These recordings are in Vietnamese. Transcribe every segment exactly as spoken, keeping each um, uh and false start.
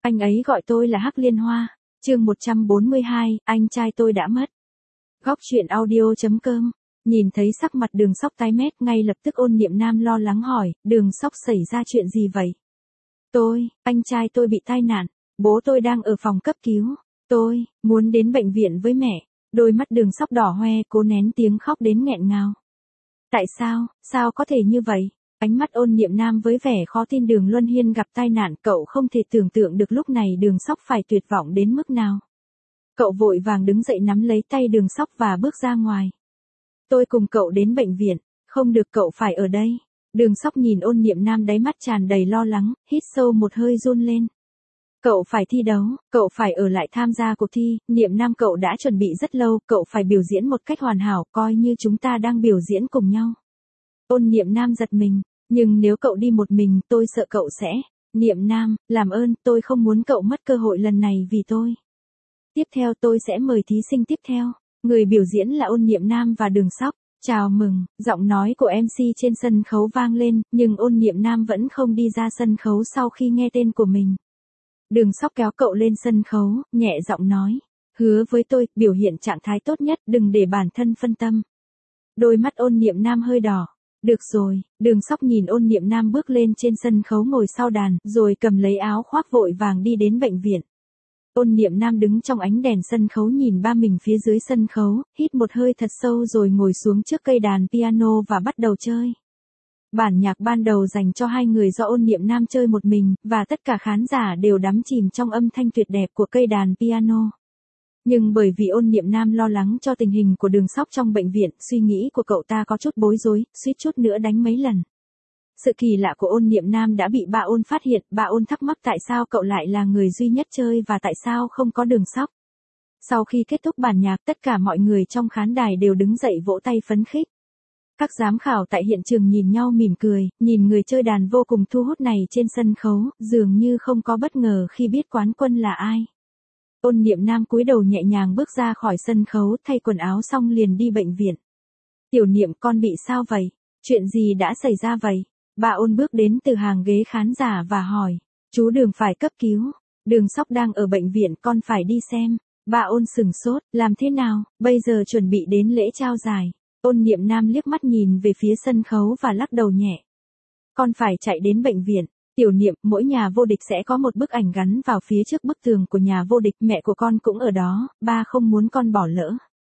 Anh ấy gọi tôi là Hắc Liên Hoa. Chương một trăm bốn mươi hai, anh trai tôi đã mất. Góc truyện audio chấm com. Nhìn thấy sắc mặt Đường Sóc tái mét, ngay lập tức Ôn Niệm Nam lo lắng hỏi, Đường Sóc xảy ra chuyện gì vậy? Tôi, anh trai tôi bị tai nạn, bố tôi đang ở phòng cấp cứu, tôi, muốn đến bệnh viện với mẹ. Đôi mắt Đường Sóc đỏ hoe, cố nén tiếng khóc đến nghẹn ngào. Tại sao, sao có thể như vậy? Ánh mắt Ôn Niệm Nam với vẻ khó tin. Đường Luân Hiên gặp tai nạn, cậu không thể tưởng tượng được lúc này Đường Sóc phải tuyệt vọng đến mức nào. Cậu vội vàng đứng dậy nắm lấy tay Đường Sóc và bước ra ngoài. Tôi cùng cậu đến bệnh viện, không được, cậu phải ở đây. Đường Sóc nhìn Ôn Niệm Nam, đáy mắt tràn đầy lo lắng, hít sâu một hơi run lên. Cậu phải thi đấu, cậu phải ở lại tham gia cuộc thi. Niệm Nam, cậu đã chuẩn bị rất lâu, cậu phải biểu diễn một cách hoàn hảo, coi như chúng ta đang biểu diễn cùng nhau. Ôn Niệm Nam giật mình, nhưng nếu cậu đi một mình, tôi sợ cậu sẽ... Niệm Nam, làm ơn, tôi không muốn cậu mất cơ hội lần này vì tôi. Tiếp theo tôi sẽ mời thí sinh tiếp theo. Người biểu diễn là Ôn Niệm Nam và Đường Sóc. Chào mừng, giọng nói của em xê trên sân khấu vang lên, nhưng Ôn Niệm Nam vẫn không đi ra sân khấu sau khi nghe tên của mình. Đường Sóc kéo cậu lên sân khấu, nhẹ giọng nói, hứa với tôi, biểu hiện trạng thái tốt nhất, đừng để bản thân phân tâm. Đôi mắt Ôn Niệm Nam hơi đỏ. Được rồi. Đường Sóc nhìn Ôn Niệm Nam bước lên trên sân khấu ngồi sau đàn, rồi cầm lấy áo khoác vội vàng đi đến bệnh viện. Ôn Niệm Nam đứng trong ánh đèn sân khấu nhìn ba mình phía dưới sân khấu, hít một hơi thật sâu rồi ngồi xuống trước cây đàn piano và bắt đầu chơi. Bản nhạc ban đầu dành cho hai người do Ôn Niệm Nam chơi một mình, và tất cả khán giả đều đắm chìm trong âm thanh tuyệt đẹp của cây đàn piano. Nhưng bởi vì Ôn Niệm Nam lo lắng cho tình hình của Đường Sóc trong bệnh viện, suy nghĩ của cậu ta có chút bối rối, suýt chút nữa đánh mấy lần. Sự kỳ lạ của Ôn Niệm Nam đã bị bà Ôn phát hiện, bà Ôn thắc mắc tại sao cậu lại là người duy nhất chơi và tại sao không có Đường Sóc. Sau khi kết thúc bản nhạc, tất cả mọi người trong khán đài đều đứng dậy vỗ tay phấn khích. Các giám khảo tại hiện trường nhìn nhau mỉm cười, nhìn người chơi đàn vô cùng thu hút này trên sân khấu, dường như không có bất ngờ khi biết quán quân là ai. Ôn Niệm Nam cúi đầu nhẹ nhàng bước ra khỏi sân khấu, thay quần áo xong liền đi bệnh viện. Tiểu Niệm, con bị sao vậy? Chuyện gì đã xảy ra vậy? Bà Ôn bước đến từ hàng ghế khán giả và hỏi. Chú Đường phải cấp cứu. Đường Sóc đang ở bệnh viện, con phải đi xem. Bà Ôn sừng sốt, làm thế nào? Bây giờ chuẩn bị đến lễ trao giải. Ôn Niệm Nam liếc mắt nhìn về phía sân khấu và lắc đầu nhẹ. Con phải chạy đến bệnh viện. Tiểu Niệm, mỗi nhà vô địch sẽ có một bức ảnh gắn vào phía trước bức tường của nhà vô địch, mẹ của con cũng ở đó, ba không muốn con bỏ lỡ.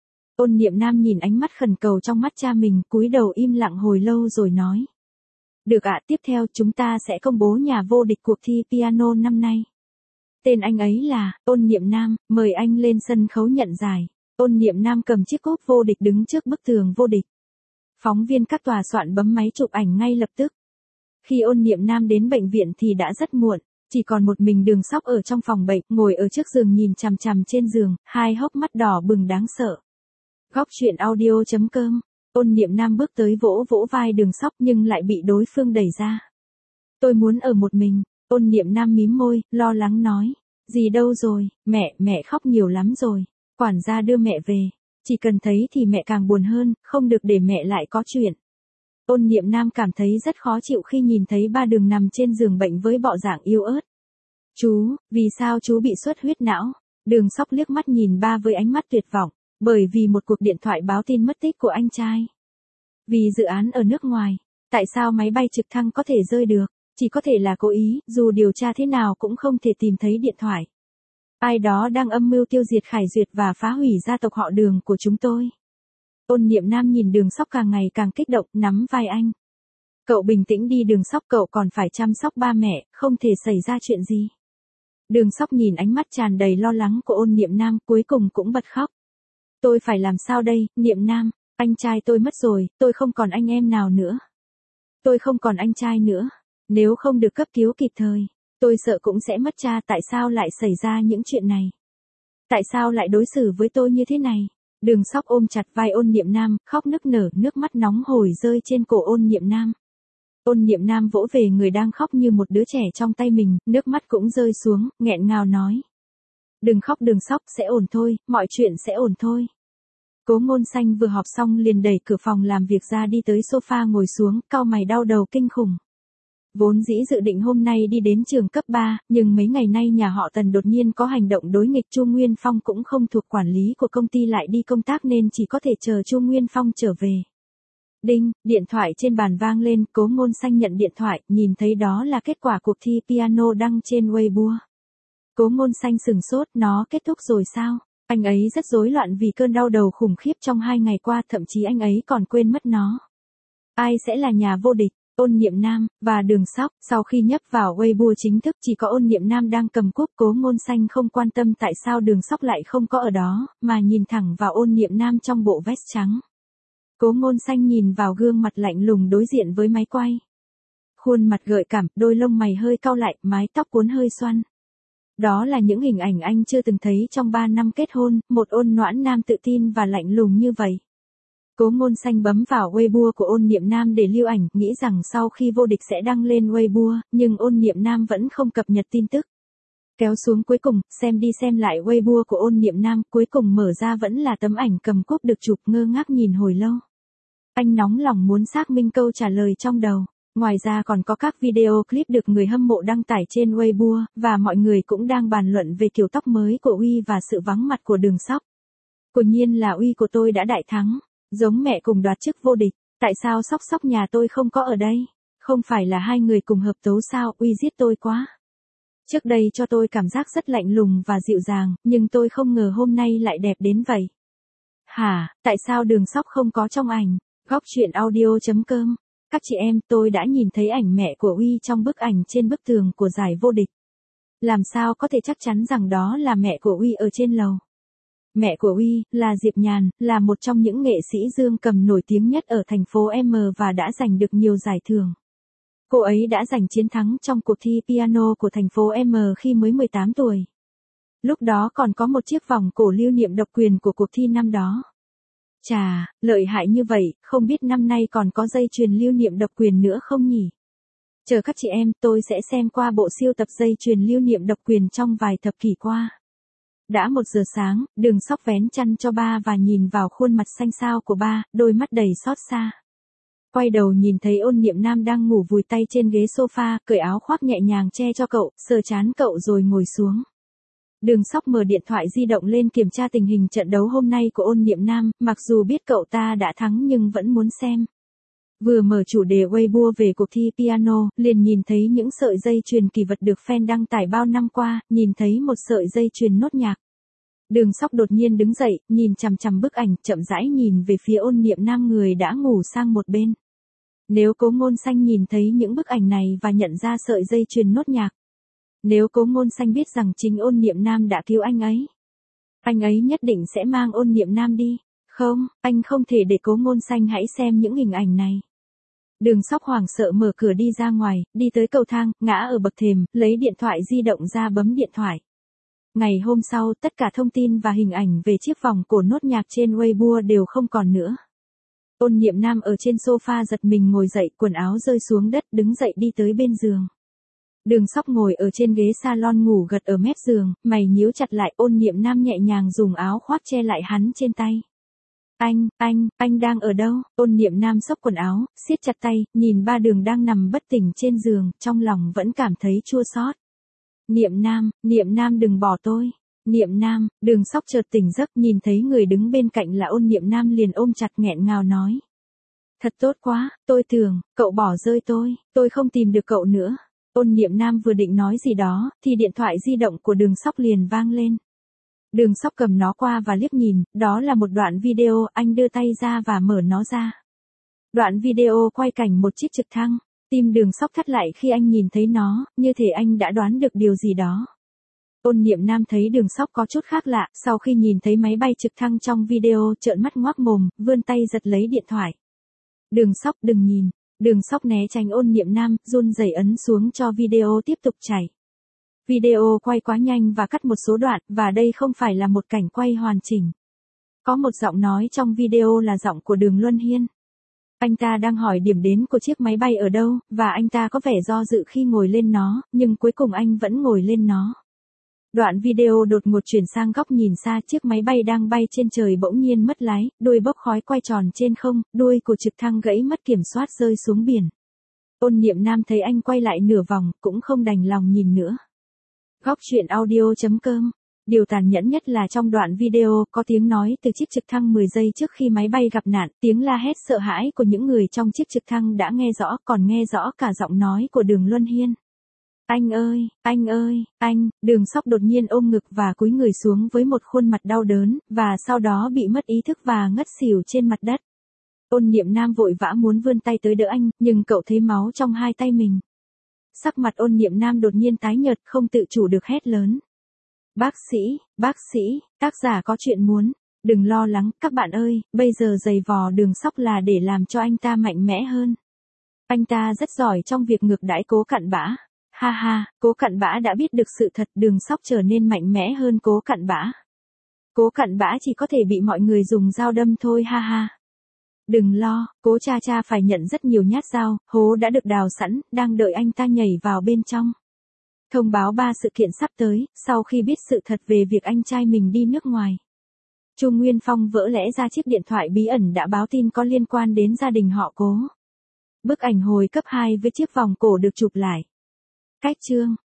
Ôn Niệm Nam nhìn ánh mắt khẩn cầu trong mắt cha mình, cúi đầu im lặng hồi lâu rồi nói. Được ạ, tiếp theo chúng ta sẽ công bố nhà vô địch cuộc thi piano năm nay. Tên anh ấy là Ôn Niệm Nam, mời anh lên sân khấu nhận giải. Ôn Niệm Nam cầm chiếc cúp vô địch đứng trước bức tường vô địch. Phóng viên các tòa soạn bấm máy chụp ảnh ngay lập tức. Khi Ôn Niệm Nam đến bệnh viện thì đã rất muộn, chỉ còn một mình Đường Sóc ở trong phòng bệnh, ngồi ở trước giường nhìn chằm chằm trên giường, hai hốc mắt đỏ bừng đáng sợ. Góc truyện audio chấm com. Ôn Niệm Nam bước tới vỗ vỗ vai Đường Sóc nhưng lại bị đối phương đẩy ra. Tôi muốn ở một mình. Ôn Niệm Nam mím môi, lo lắng nói. Gì đâu rồi, mẹ, mẹ khóc nhiều lắm rồi. Quản gia đưa mẹ về. Chỉ cần thấy thì mẹ càng buồn hơn, không được để mẹ lại có chuyện. Ôn Niệm Nam cảm thấy rất khó chịu khi nhìn thấy ba Đường nằm trên giường bệnh với bộ dạng yếu ớt. Chú, vì sao chú bị xuất huyết não? Đường Sóc liếc mắt nhìn ba với ánh mắt tuyệt vọng, bởi vì một cuộc điện thoại báo tin mất tích của anh trai. Vì dự án ở nước ngoài, tại sao máy bay trực thăng có thể rơi được? Chỉ có thể là cố ý, dù điều tra thế nào cũng không thể tìm thấy điện thoại. Ai đó đang âm mưu tiêu diệt Khải Duyệt và phá hủy gia tộc họ Đường của chúng tôi. Ôn Niệm Nam nhìn Đường Sóc càng ngày càng kích động, nắm vai anh. Cậu bình tĩnh đi Đường Sóc, cậu còn phải chăm sóc ba mẹ, không thể xảy ra chuyện gì. Đường Sóc nhìn ánh mắt tràn đầy lo lắng của Ôn Niệm Nam, cuối cùng cũng bật khóc. Tôi phải làm sao đây, Niệm Nam, anh trai tôi mất rồi, tôi không còn anh em nào nữa. Tôi không còn anh trai nữa, nếu không được cấp cứu kịp thời, tôi sợ cũng sẽ mất cha. Tại sao lại xảy ra những chuyện này? Tại sao lại đối xử với tôi như thế này? Đường Sóc ôm chặt vai Ôn Niệm Nam, khóc nức nở, nước mắt nóng hổi rơi trên cổ Ôn Niệm Nam. Ôn Niệm Nam vỗ về người đang khóc như một đứa trẻ trong tay mình, nước mắt cũng rơi xuống, nghẹn ngào nói. Đừng khóc Đường Sóc, sẽ ổn thôi, mọi chuyện sẽ ổn thôi. Cố Ngôn Xanh vừa họp xong liền đẩy cửa phòng làm việc ra đi tới sofa ngồi xuống, cau mày đau đầu kinh khủng. Vốn dĩ dự định hôm nay đi đến trường cấp ba, nhưng mấy ngày nay nhà họ Tần đột nhiên có hành động đối nghịch. Chu Nguyên Phong cũng không thuộc quản lý của công ty lại đi công tác nên chỉ có thể chờ Chu Nguyên Phong trở về. Đinh, điện thoại trên bàn vang lên, Cố Ngôn Xanh nhận điện thoại, nhìn thấy đó là kết quả cuộc thi piano đăng trên Weibo. Cố Ngôn Xanh sừng sốt, nó kết thúc rồi sao? Anh ấy rất rối loạn vì cơn đau đầu khủng khiếp trong hai ngày qua, thậm chí anh ấy còn quên mất nó. Ai sẽ là nhà vô địch? Ôn Niệm Nam và Đường Sóc. Sau khi nhấp vào Weibo chính thức, chỉ có Ôn Niệm Nam đang cầm cúp. Cố Ngôn Xanh không quan tâm tại sao Đường Sóc lại không có ở đó, mà nhìn thẳng vào Ôn Niệm Nam trong bộ vest trắng. Cố Ngôn Xanh nhìn vào gương mặt lạnh lùng đối diện với máy quay. Khuôn mặt gợi cảm, đôi lông mày hơi cau lại, mái tóc cuốn hơi xoăn. Đó là những hình ảnh anh chưa từng thấy trong ba năm kết hôn, một ôn noãn nam tự tin và lạnh lùng như vậy. Cố Ngôn Xanh bấm vào Weibo của Ôn Niệm Nam để lưu ảnh, nghĩ rằng sau khi vô địch sẽ đăng lên Weibo, nhưng Ôn Niệm Nam vẫn không cập nhật tin tức. Kéo xuống cuối cùng, xem đi xem lại Weibo của Ôn Niệm Nam, cuối cùng mở ra vẫn là tấm ảnh cầm cúp được chụp, ngơ ngác nhìn hồi lâu. Anh nóng lòng muốn xác minh câu trả lời trong đầu. Ngoài ra còn có các video clip được người hâm mộ đăng tải trên Weibo, và mọi người cũng đang bàn luận về kiểu tóc mới của Uy và sự vắng mặt của Đường Sóc. Quả nhiên là Uy của tôi đã đại thắng, giống mẹ cùng đoạt chức vô địch, tại sao Sóc Sóc nhà tôi không có ở đây? Không phải là hai người cùng hợp tấu sao? Uy giết tôi quá. Trước đây cho tôi cảm giác rất lạnh lùng và dịu dàng, nhưng tôi không ngờ hôm nay lại đẹp đến vậy. Hả, tại sao Đường Sóc không có trong ảnh? Góc truyện audio chấm com. Các chị em, tôi đã nhìn thấy ảnh mẹ của Uy trong bức ảnh trên bức tường của giải vô địch. Làm sao có thể chắc chắn rằng đó là mẹ của Uy ở trên lầu? Mẹ của Uy là Diệp Nhàn, là một trong những nghệ sĩ dương cầm nổi tiếng nhất ở thành phố M và đã giành được nhiều giải thưởng. Cô ấy đã giành chiến thắng trong cuộc thi piano của thành phố M khi mới mười tám tuổi. Lúc đó còn có một chiếc vòng cổ lưu niệm độc quyền của cuộc thi năm đó. Chà, lợi hại như vậy, không biết năm nay còn có dây chuyền lưu niệm độc quyền nữa không nhỉ? Chờ các chị em, tôi sẽ xem qua bộ siêu tập dây chuyền lưu niệm độc quyền trong vài thập kỷ qua. Đã một giờ sáng, Đường Sóc vén chăn cho ba và nhìn vào khuôn mặt xanh xao của ba, đôi mắt đầy xót xa. Quay đầu nhìn thấy Ôn Niệm Nam đang ngủ vùi tay trên ghế sofa, cởi áo khoác nhẹ nhàng che cho cậu, sờ trán cậu rồi ngồi xuống. Đường Sóc mở điện thoại di động lên kiểm tra tình hình trận đấu hôm nay của Ôn Niệm Nam, mặc dù biết cậu ta đã thắng nhưng vẫn muốn xem. Vừa mở chủ đề Weibo về cuộc thi piano, liền nhìn thấy những sợi dây chuyền kỳ vật được fan đăng tải bao năm qua, nhìn thấy một sợi dây chuyền nốt nhạc. Đường Sóc đột nhiên đứng dậy, nhìn chằm chằm bức ảnh, chậm rãi nhìn về phía Ôn Niệm Nam người đã ngủ sang một bên. Nếu Cố Ngôn Xanh nhìn thấy những bức ảnh này và nhận ra sợi dây chuyền nốt nhạc. Nếu Cố Ngôn Xanh biết rằng chính Ôn Niệm Nam đã cứu anh ấy, anh ấy nhất định sẽ mang Ôn Niệm Nam đi. Không, anh không thể để Cố Ngôn Xanh hãy xem những hình ảnh này. Đường Sóc hoảng sợ mở cửa đi ra ngoài, đi tới cầu thang, ngã ở bậc thềm, lấy điện thoại di động ra bấm điện thoại. Ngày hôm sau, tất cả thông tin và hình ảnh về chiếc vòng cổ nốt nhạc trên Weibo đều không còn nữa. Ôn Niệm Nam ở trên sofa giật mình ngồi dậy, quần áo rơi xuống đất, đứng dậy đi tới bên giường. Đường Sóc ngồi ở trên ghế salon ngủ gật ở mép giường, mày nhíu chặt lại. Ôn Niệm Nam nhẹ nhàng dùng áo khoác che lại hắn trên tay. Anh, anh, anh đang ở đâu? Ôn Niệm Nam xốc quần áo, siết chặt tay, nhìn ba Đường đang nằm bất tỉnh trên giường, trong lòng vẫn cảm thấy chua xót. Niệm Nam, Niệm Nam đừng bỏ tôi. Niệm Nam, Đường Sóc chợt tỉnh giấc, nhìn thấy người đứng bên cạnh là Ôn Niệm Nam liền ôm chặt nghẹn ngào nói. Thật tốt quá, tôi tưởng, cậu bỏ rơi tôi, tôi không tìm được cậu nữa. Ôn Niệm Nam vừa định nói gì đó, thì điện thoại di động của Đường Sóc liền vang lên. Đường Sóc cầm nó qua và liếc nhìn, đó là một đoạn video, anh đưa tay ra và mở nó ra. Đoạn video quay cảnh một chiếc trực thăng, tim Đường Sóc thắt lại khi anh nhìn thấy nó, như thể anh đã đoán được điều gì đó. Ôn Niệm Nam thấy Đường Sóc có chút khác lạ, sau khi nhìn thấy máy bay trực thăng trong video, trợn mắt ngoác mồm, vươn tay giật lấy điện thoại. Đường Sóc đừng nhìn. Đường Sóc né tránh Ôn Niệm Nam, run rẩy ấn xuống cho video tiếp tục chảy. Video quay quá nhanh và cắt một số đoạn, và đây không phải là một cảnh quay hoàn chỉnh. Có một giọng nói trong video là giọng của Đường Luân Hiên. Anh ta đang hỏi điểm đến của chiếc máy bay ở đâu, và anh ta có vẻ do dự khi ngồi lên nó, nhưng cuối cùng anh vẫn ngồi lên nó. Đoạn video đột ngột chuyển sang góc nhìn xa, chiếc máy bay đang bay trên trời bỗng nhiên mất lái, đuôi bốc khói quay tròn trên không, đuôi của trực thăng gãy mất kiểm soát rơi xuống biển. Ôn Niệm Nam thấy anh quay lại nửa vòng, cũng không đành lòng nhìn nữa. Góc truyện audio.com. Điều tàn nhẫn nhất là trong đoạn video có tiếng nói từ chiếc trực thăng mười giây trước khi máy bay gặp nạn, tiếng la hét sợ hãi của những người trong chiếc trực thăng đã nghe rõ, còn nghe rõ cả giọng nói của Đường Luân Hiên. Anh ơi, anh ơi, anh, Đường Sóc đột nhiên ôm ngực và cúi người xuống với một khuôn mặt đau đớn, và sau đó bị mất ý thức và ngất xỉu trên mặt đất. Ôn Niệm Nam vội vã muốn vươn tay tới đỡ anh, nhưng cậu thấy máu trong hai tay mình. Sắc mặt Ôn Niệm Nam đột nhiên tái nhợt, không tự chủ được hét lớn. Bác sĩ, bác sĩ, tác giả có chuyện muốn. Đừng lo lắng, các bạn ơi, bây giờ giày vò Đường Sóc là để làm cho anh ta mạnh mẽ hơn. Anh ta rất giỏi trong việc ngược đãi Cố Cặn Bã. Ha ha, Cố Cặn Bã đã biết được sự thật, Đường Sóc trở nên mạnh mẽ hơn Cố Cặn Bã. Cố Cặn Bã chỉ có thể bị mọi người dùng dao đâm thôi, ha ha. Đừng lo, Cố cha cha phải nhận rất nhiều nhát dao, hố đã được đào sẵn, đang đợi anh ta nhảy vào bên trong. Thông báo ba sự kiện sắp tới, sau khi biết sự thật về việc anh trai mình đi nước ngoài. Chu Nguyên Phong vỡ lẽ ra chiếc điện thoại bí ẩn đã báo tin có liên quan đến gia đình họ Cố. Bức ảnh hồi cấp hai với chiếc vòng cổ được chụp lại. Cách chương